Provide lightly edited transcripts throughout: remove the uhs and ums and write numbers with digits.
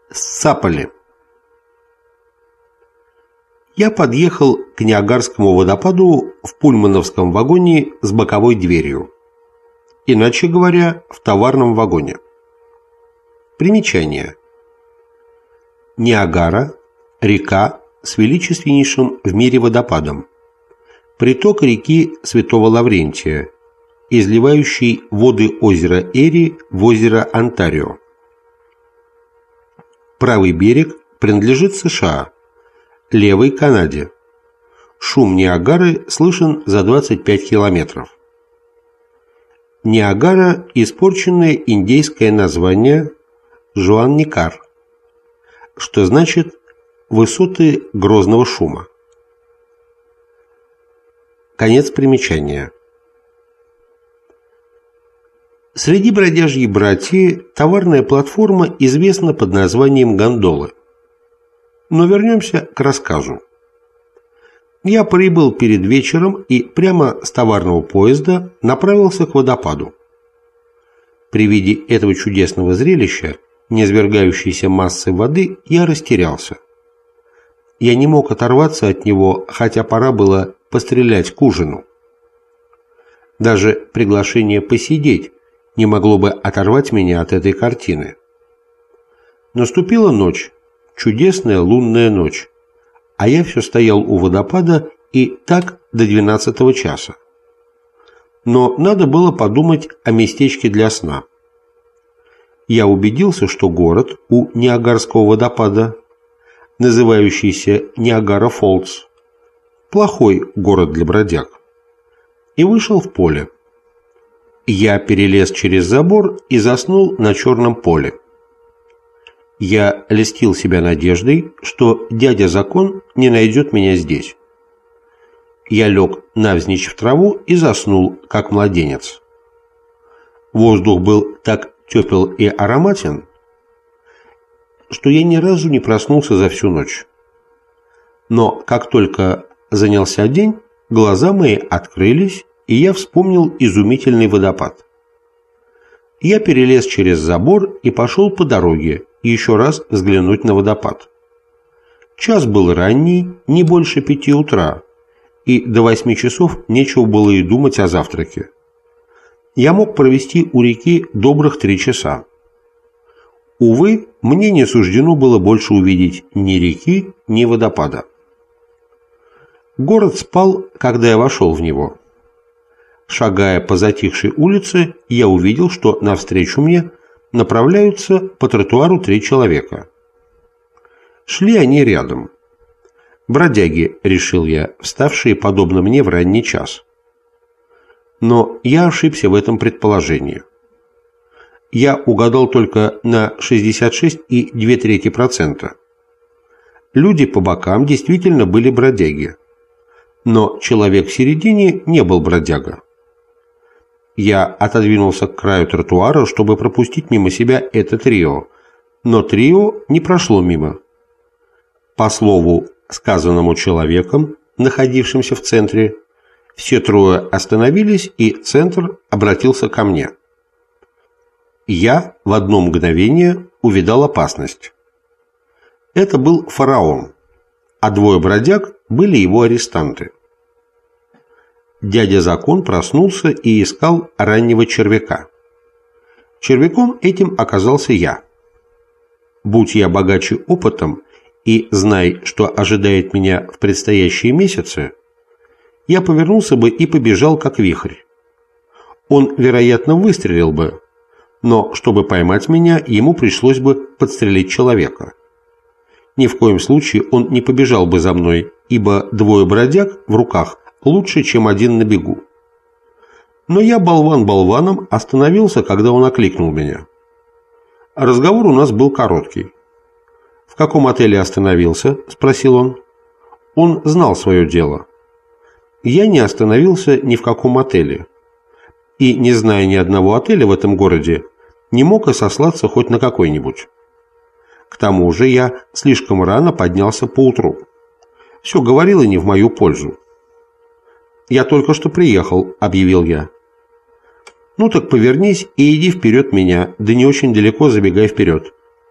Сцапали. Я подъехал к Ниагарскому водопаду в пульмановском вагоне с боковой дверью. Иначе говоря, в товарном вагоне. Примечание. Ниагара – река с величественнейшим в мире водопадом. Приток реки Святого Лаврентия, изливающий воды озера Эри в озеро Онтарио. Правый берег принадлежит США, левый – Канаде. Шум Ниагары слышен за 25 километров. Ниагара – испорченное индейское название Жуан-Никар, что значит «высоты грозного шума». Конец примечания. Среди бродяжьей братьи товарная платформа известна под названием гондолы. Но вернемся к рассказу. Я прибыл перед вечером и прямо с товарного поезда направился к водопаду. При виде этого чудесного зрелища, низвергающейся массы воды, я растерялся. Я не мог оторваться от него, хотя пора было пострелять к ужину. Даже приглашение посидеть не могло бы оторвать меня от этой картины. Наступила ночь, чудесная лунная ночь, а я все стоял у водопада и так до 12 часа. Но надо было подумать о местечке для сна. Я убедился, что город у Ниагарского водопада, называющийся Ниагара-Фоллс, плохой город для бродяг, и вышел в поле. Я перелез через забор и заснул на черном поле. Я льстил себя надеждой, что дядя Закон не найдет меня здесь. Я лег навзничь в траву и заснул, как младенец. Воздух был так тепел и ароматен, что я ни разу не проснулся за всю ночь. Но как только занялся день, глаза мои открылись, и я вспомнил изумительный водопад. Я перелез через забор и пошел по дороге еще раз взглянуть на водопад. Час был ранний, не больше 5 утра, и до 8 часов нечего было и думать о завтраке. Я мог провести у реки добрых 3 часа. Увы, мне не суждено было больше увидеть ни реки, ни водопада. Город спал, когда я вошел в него. Шагая по затихшей улице, я увидел, что навстречу мне направляются по тротуару 3 человека. Шли они рядом. Бродяги, решил я, вставшие подобно мне в ранний час. Но я ошибся в этом предположении. Я угадал только на 66,2%. Люди по бокам действительно были бродяги. Но человек в середине не был бродяга. Я отодвинулся к краю тротуара, чтобы пропустить мимо себя это трио, но трио не прошло мимо. По слову, сказанному человеком, находившимся в центре, все трое остановились, и центр обратился ко мне. Я в одно мгновение увидал опасность. Это был фараон, а 2 бродяг были его арестанты. Дядя Закон проснулся и искал раннего червяка. Червяком этим оказался я. Будь я богаче опытом и знай, что ожидает меня в предстоящие месяцы, я повернулся бы и побежал как вихрь. Он, вероятно, выстрелил бы, но чтобы поймать меня, ему пришлось бы подстрелить человека. Ни в коем случае он не побежал бы за мной, ибо 2 бродяг в руках лучше, чем 1 на бегу. Но я, болван болваном, остановился, когда он окликнул меня. Разговор у нас был короткий. «В каком отеле остановился?» – спросил он. Он знал свое дело. Я не остановился ни в каком отеле. И, не зная ни одного отеля в этом городе, не мог и сослаться хоть на какой-нибудь. К тому же я слишком рано поднялся поутру. Все говорило не в мою пользу. «Я только что приехал», — объявил я. «Ну так повернись и иди вперед меня, да не очень далеко забегай вперед».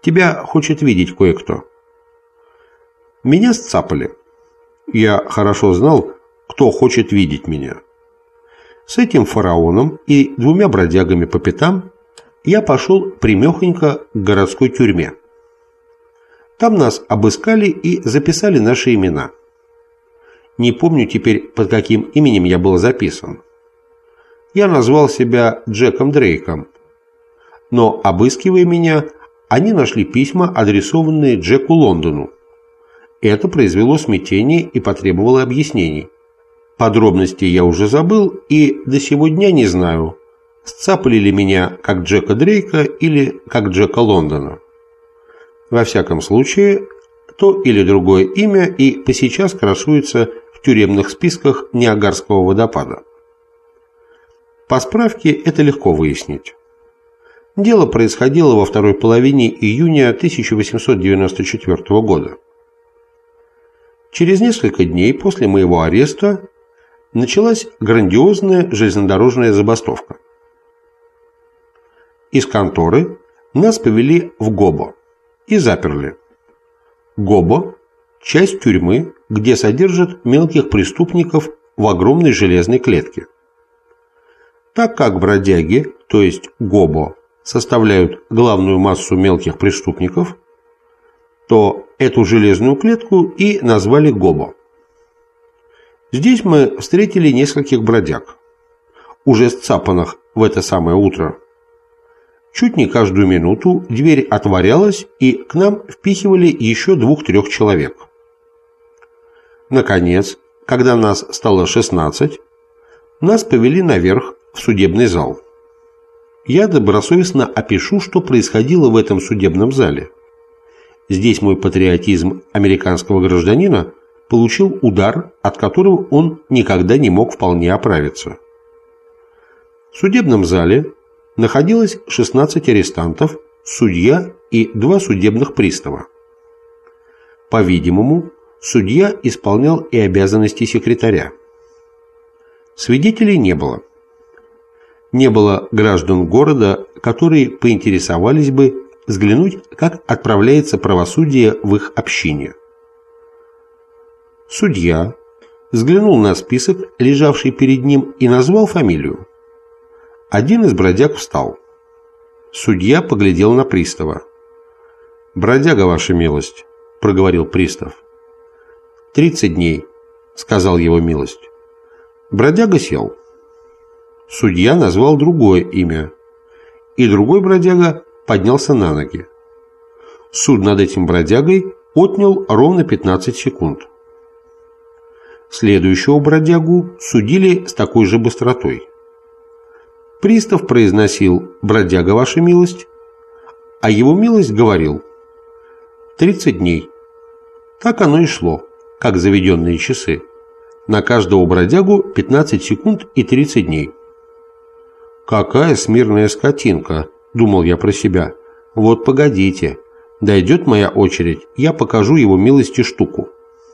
Тебя хочет видеть кое-кто». Меня сцапали. Я хорошо знал, кто хочет видеть меня. С этим фараоном и 2 бродягами по пятам я пошел прямехонько к городской тюрьме. Там нас обыскали и записали наши имена. Не помню теперь, под каким именем я был записан. Я назвал себя Джеком Дрейком. Но, обыскивая меня, они нашли письма, адресованные Джеку Лондону. Это произвело смятение и потребовало объяснений. Подробностей я уже забыл и до сего дня не знаю, сцапали ли меня как Джека Дрейка или как Джека Лондона. Во всяком случае, то или другое имя и посейчас красуется в тюремных списках Ниагарского водопада. По справке это легко выяснить. Дело происходило во второй половине июня 1894 года. Через несколько дней после моего ареста началась грандиозная железнодорожная забастовка. Из конторы нас повели в Гобо и заперли. Гобо – часть тюрьмы, где содержат мелких преступников в огромной железной клетке. Так как бродяги, то есть Гобо, составляют главную массу мелких преступников, то эту железную клетку и назвали Гобо. Здесь мы встретили нескольких бродяг, уже сцапанных в это самое утро. Чуть не каждую минуту дверь отворялась, и к нам впихивали еще 2-3 человек. Наконец, когда нас стало 16, нас повели наверх в судебный зал. Я добросовестно опишу, что происходило в этом судебном зале. Здесь мой патриотизм американского гражданина получил удар, от которого он никогда не мог вполне оправиться. В судебном зале находилось 16 арестантов, судья и 2 судебных пристава. По-видимому, судья исполнял и обязанности секретаря. Свидетелей не было. Не было граждан города, которые поинтересовались бы взглянуть, как отправляется правосудие в их общине. Судья взглянул на список, лежавший перед ним, и назвал фамилию. Один из бродяг встал. Судья поглядел на пристава. «Бродяга, ваша милость», — проговорил пристав. «30 дней», — сказал его милость. Бродяга сел. Судья назвал другое имя, и другой бродяга поднялся на ноги. Суд над этим бродягой отнял ровно 15 секунд. Следующего бродягу судили с такой же быстротой. Пристав произносил «бродяга, ваша милость», а его милость говорил 30 дней. Так оно и шло, как заведенные часы. На каждого бродягу 15 секунд и 30 дней. «Какая смирная скотинка», — думал я про себя. «Вот погодите, дойдет моя очередь, я покажу его милости штуку».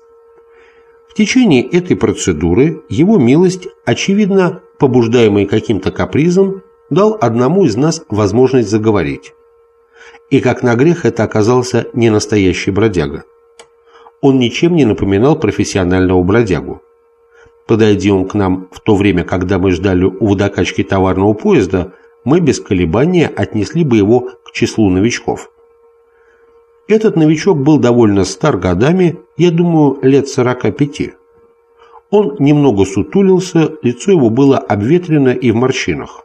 В течение этой процедуры его милость, очевидно, побуждаемый каким-то капризом, дал одному из нас возможность заговорить. И как на грех это оказался не настоящий бродяга. Он ничем не напоминал профессионального бродягу. Подойди он к нам в то время, когда мы ждали у водокачки товарного поезда, мы без колебания отнесли бы его к числу новичков. Этот новичок был довольно стар годами, я думаю, лет 45. Он немного сутулился, лицо его было обветрено и в морщинах.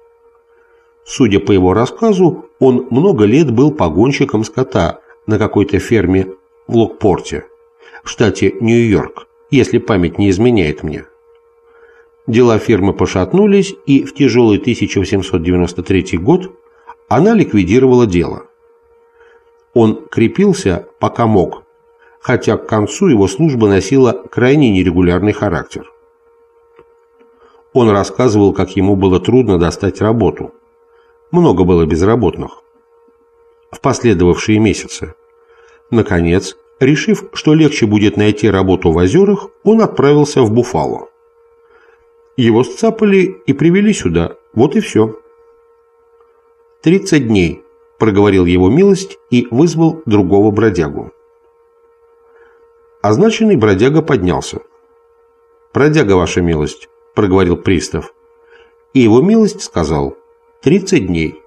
Судя по его рассказу, он много лет был погонщиком скота на какой-то ферме в Локпорте, в штате Нью-Йорк, если память не изменяет мне. Дела фирмы пошатнулись, и в тяжелый 1893 год она ликвидировала дело. Он крепился, пока мог, хотя к концу его служба носила крайне нерегулярный характер. Он рассказывал, как ему было трудно достать работу. Много было безработных. В последовавшие месяцы. Наконец, решив, что легче будет найти работу в озерах, он отправился в Буффало. Его сцапали и привели сюда. Вот и все. 30 дней, – проговорил его милость и вызвал другого бродягу. Означенный бродяга поднялся. «Бродяга, ваша милость», – проговорил пристав. И его милость сказал: 30 дней.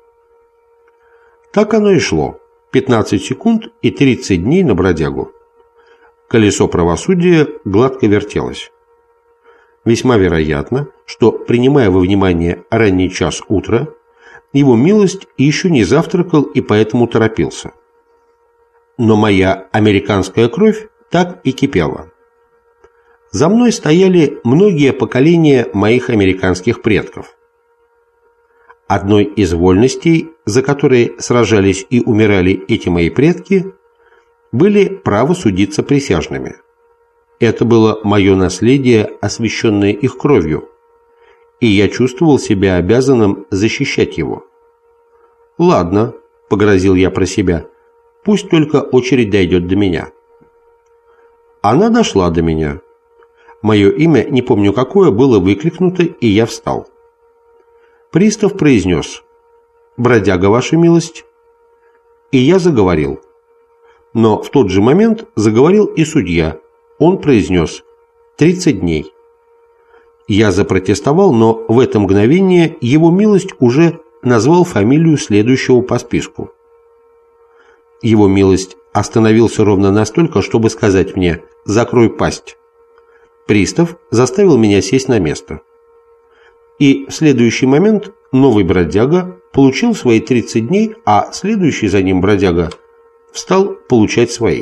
Так оно и шло. 15 секунд и 30 дней на бродягу. Колесо правосудия гладко вертелось. Весьма вероятно, что, принимая во внимание ранний час утра, его милость еще не завтракал и поэтому торопился. Но моя американская кровь так и кипела. За мной стояли многие поколения моих американских предков. Одной из вольностей, за которые сражались и умирали эти мои предки, были право судиться присяжными. Это было мое наследие, освященное их кровью, и я чувствовал себя обязанным защищать его. «Ладно», — погрозил я про себя, — «пусть только очередь дойдет до меня». Она дошла до меня. Мое имя, не помню какое, было выкрикнуто, и я встал. Пристав произнес: «Бродяга, ваша милость». И я заговорил. Но в тот же момент заговорил и судья. Он произнес: 30 дней. Я запротестовал, но в это мгновение его милость уже назвал фамилию следующего по списку. Его милость остановился ровно настолько, чтобы сказать мне: «Закрой пасть». Пристав заставил меня сесть на место. И в следующий момент новый бродяга получил свои 30 дней, а следующий за ним бродяга стал получать свои.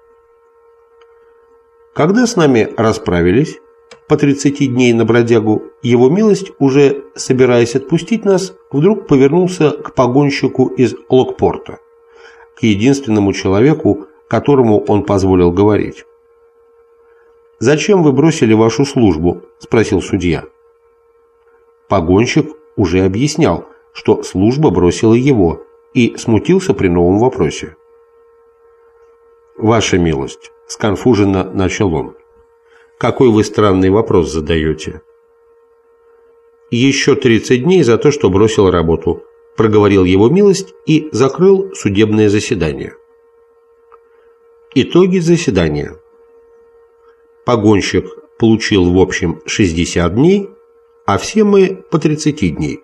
Когда с нами расправились по 30 дней на бродягу, его милость, уже собираясь отпустить нас, вдруг повернулся к погонщику из Локпорта, к единственному человеку, которому он позволил говорить. «Зачем вы бросили вашу службу?» – спросил судья. Погонщик уже объяснял, что служба бросила его, и смутился при новом вопросе. «Ваша милость», – сконфуженно начал он, – «какой вы странный вопрос задаете?» «Еще 30 дней за то, что бросил работу», – проговорил его милость и закрыл судебное заседание. Итоги заседания. Погонщик получил в общем 60 дней, а все мы по 30 дней.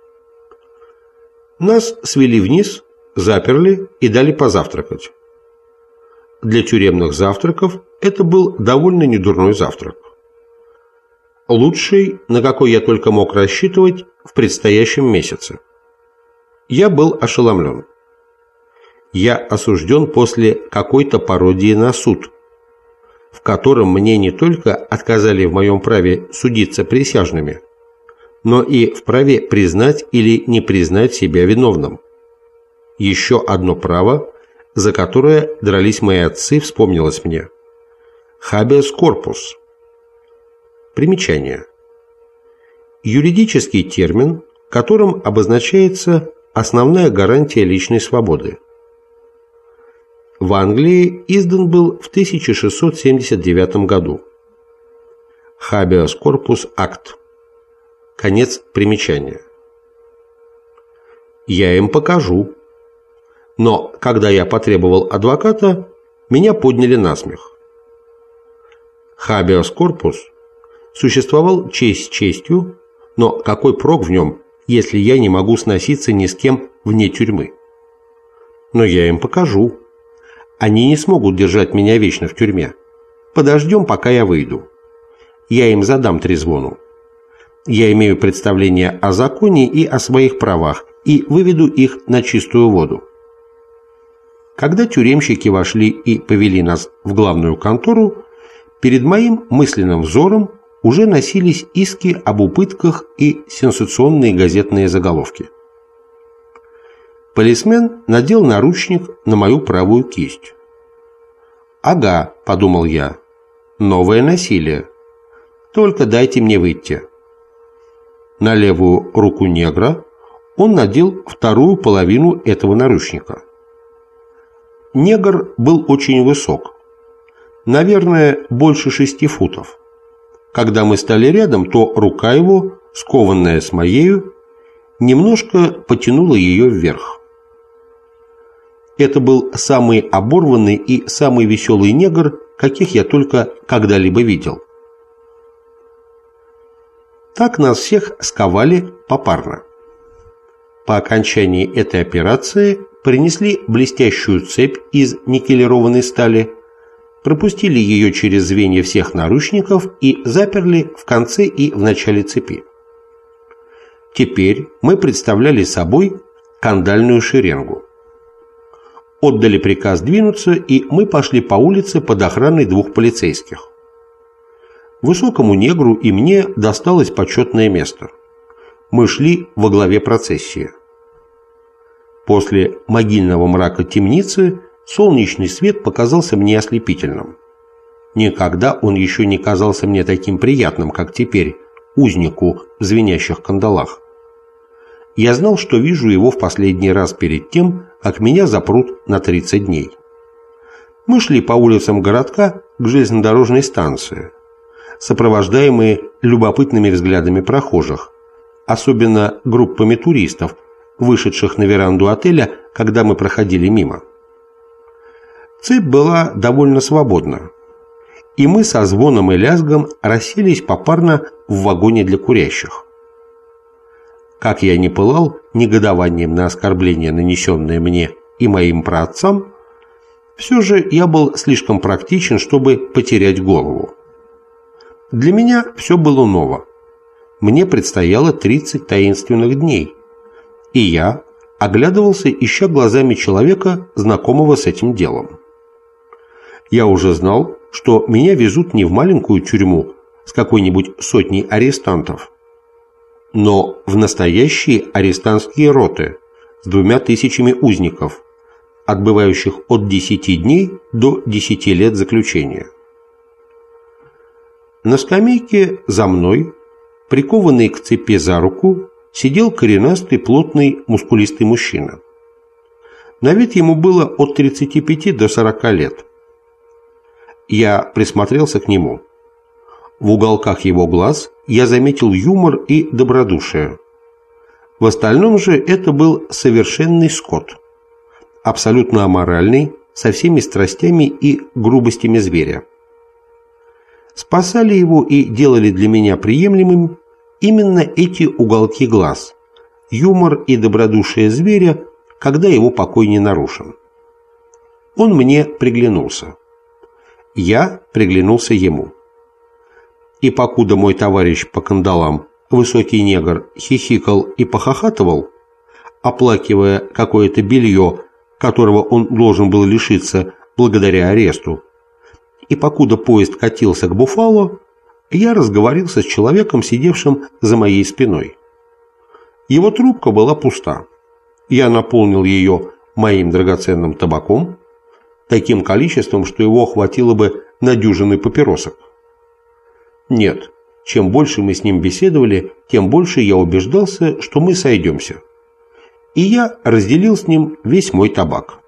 Нас свели вниз, заперли и дали позавтракать. Для тюремных завтраков это был довольно недурной завтрак. Лучший, на какой я только мог рассчитывать в предстоящем месяце. Я был ошеломлен. Я осужден после какой-то пародии на суд, в котором мне не только отказали в моем праве судиться присяжными, но и в праве признать или не признать себя виновным. Еще одно право, за которое дрались мои отцы, вспомнилось мне. Habeas corpus. Примечание. Юридический термин, которым обозначается основная гарантия личной свободы. В Англии издан был в 1679 году. Habeas corpus Act. Конец примечания. Я им покажу. Но когда я потребовал адвоката, меня подняли на смех. Habeas corpus существовал честь честью, но какой прок в нем, если я не могу сноситься ни с кем вне тюрьмы? Но я им покажу. Они не смогут держать меня вечно в тюрьме. Подождем, пока я выйду. Я им задам трезвону. Я имею представление о законе и о своих правах, и выведу их на чистую воду. Когда тюремщики вошли и повели нас в главную контору, перед моим мысленным взором уже носились иски об упытках и сенсационные газетные заголовки. Полисмен надел наручник на мою правую кисть. «Ага», – подумал я, – «новое насилие. Только дайте мне выйти». На левую руку негра он надел вторую половину этого наручника. Негр был очень высок, наверное, больше 6 футов. Когда мы стали рядом, то рука его, скованная с моею, немножко потянула ее вверх. Это был самый оборванный и самый веселый негр, каких я только когда-либо видел. Так нас всех сковали попарно. По окончании этой операции принесли блестящую цепь из никелированной стали, пропустили ее через звенья всех наручников и заперли в конце и в начале цепи. Теперь мы представляли собой кандальную шеренгу. Отдали приказ двинуться, и мы пошли по улице под охраной 2 полицейских. Высокому негру и мне досталось почетное место. Мы шли во главе процессии. После могильного мрака темницы солнечный свет показался мне ослепительным. Никогда он еще не казался мне таким приятным, как теперь, узнику в звенящих кандалах. Я знал, что вижу его в последний раз перед тем, как меня запрут на 30 дней. Мы шли по улицам городка к железнодорожной станции, сопровождаемые любопытными взглядами прохожих, особенно группами туристов, вышедших на веранду отеля, когда мы проходили мимо. Цепь была довольно свободна, и мы со звоном и лязгом расселись попарно в вагоне для курящих. Как я не пылал негодованием на оскорбление, нанесенное мне и моим праотцам, все же я был слишком практичен, чтобы потерять голову. Для меня все было ново. Мне предстояло 30 таинственных дней, и я оглядывался, ища глазами человека, знакомого с этим делом. Я уже знал, что меня везут не в маленькую тюрьму с какой-нибудь сотней арестантов, но в настоящие арестантские роты с 2000 узников, отбывающих от 10 дней до 10 лет заключения. На скамейке за мной, прикованный к цепи за руку, сидел коренастый, плотный, мускулистый мужчина. На вид ему было от 35 до 40 лет. Я присмотрелся к нему. В уголках его глаз я заметил юмор и добродушие. В остальном же это был совершенный скот, абсолютно аморальный, со всеми страстями и грубостями зверя. Спасали его и делали для меня приемлемым именно эти уголки глаз, юмор и добродушие зверя, когда его покой не нарушен. Он мне приглянулся. Я приглянулся ему. И покуда мой товарищ по кандалам, высокий негр, хихикал и похохатывал, оплакивая какое-то белье, которого он должен был лишиться благодаря аресту, и покуда поезд катился к Буффало, я разговорился с человеком, сидевшим за моей спиной. Его трубка была пуста. Я наполнил ее моим драгоценным табаком, таким количеством, что его хватило бы на дюжины папиросок. Нет, чем больше мы с ним беседовали, тем больше я убеждался, что мы сойдемся. И я разделил с ним весь мой табак.